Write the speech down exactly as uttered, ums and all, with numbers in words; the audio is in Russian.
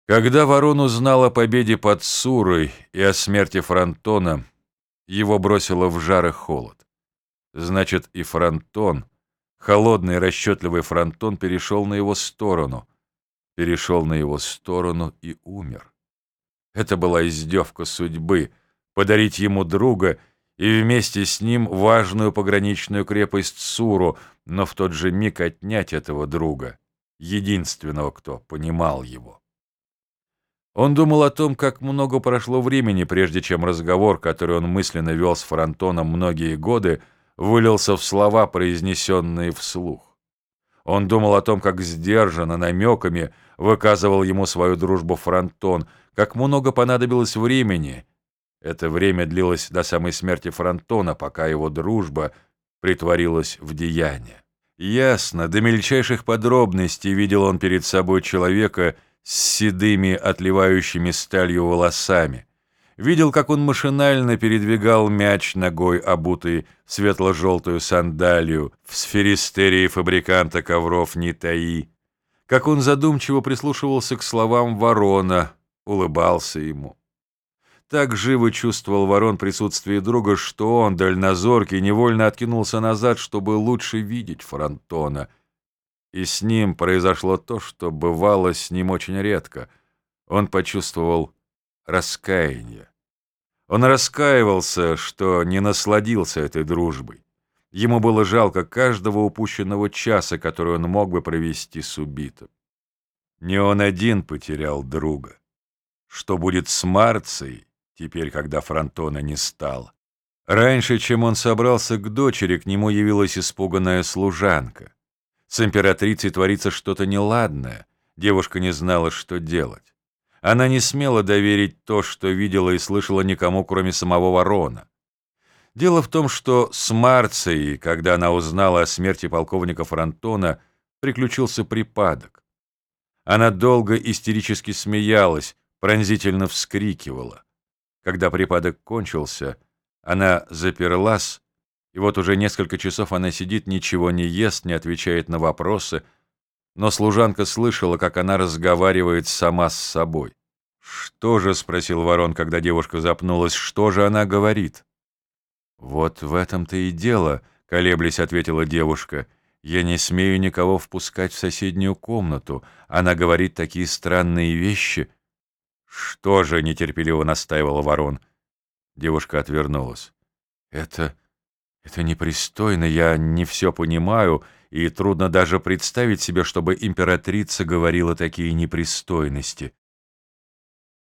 Когда Ворон узнал о победе под Сурой и о смерти Фронтона, его бросило в жар и холод. Значит, и Фронтон, холодный расчетливый Фронтон, перешел на его сторону, перешел на его сторону и умер. Это была издевка судьбы — подарить ему друга и вместе с ним важную пограничную крепость Суру, но в тот же миг отнять этого друга, единственного, кто понимал его. Он думал о том, как много прошло времени, прежде чем разговор, который он мысленно вел с Фронтоном многие годы, вылился в слова, произнесенные вслух. Он думал о том, как сдержанно, намеками выказывал ему свою дружбу Фронтон, как много понадобилось времени. Это время длилось до самой смерти Фронтона, пока его дружба притворилась в деяние. Ясно, до мельчайших подробностей видел он перед собой человека с седыми, отливающими сталью волосами. Видел, как он машинально передвигал мяч ногой, обутый в светло-желтую сандалию, в сферистерии фабриканта ковров Нитаи, как он задумчиво прислушивался к словам Ворона, улыбался ему. Так живо чувствовал Ворон присутствие друга, что он, дальнозоркий, невольно откинулся назад, чтобы лучше видеть Фронтона. И с ним произошло то, что бывало с ним очень редко. Он почувствовал раскаяние. Он раскаивался, что не насладился этой дружбой. Ему было жалко каждого упущенного часа, который он мог бы провести с убитым. Не он один потерял друга. Что будет с Марцией, теперь, когда Фронтона не стало? Раньше, чем он собрался к дочери, к нему явилась испуганная служанка. С императрицей творится что-то неладное. Девушка не знала, что делать. Она не смела доверить то, что видела и слышала, никому, кроме самого Ворона. Дело в том, что с Марцией, когда она узнала о смерти полковника Фронтона, приключился припадок. Она долго истерически смеялась, пронзительно вскрикивала. Когда припадок кончился, она заперлась, и вот уже несколько часов она сидит, ничего не ест, не отвечает на вопросы, но служанка слышала, как она разговаривает сама с собой. «Что же?» — спросил Ворон, когда девушка запнулась. «Что же она говорит?» «Вот в этом-то и дело», — колеблясь, ответила девушка. «Я не смею никого впускать в соседнюю комнату. Она говорит такие странные вещи». «Что же?» — нетерпеливо настаивала Ворон. Девушка отвернулась. «Это... это непристойно, я не все понимаю, и трудно даже представить себе, чтобы императрица говорила такие непристойности».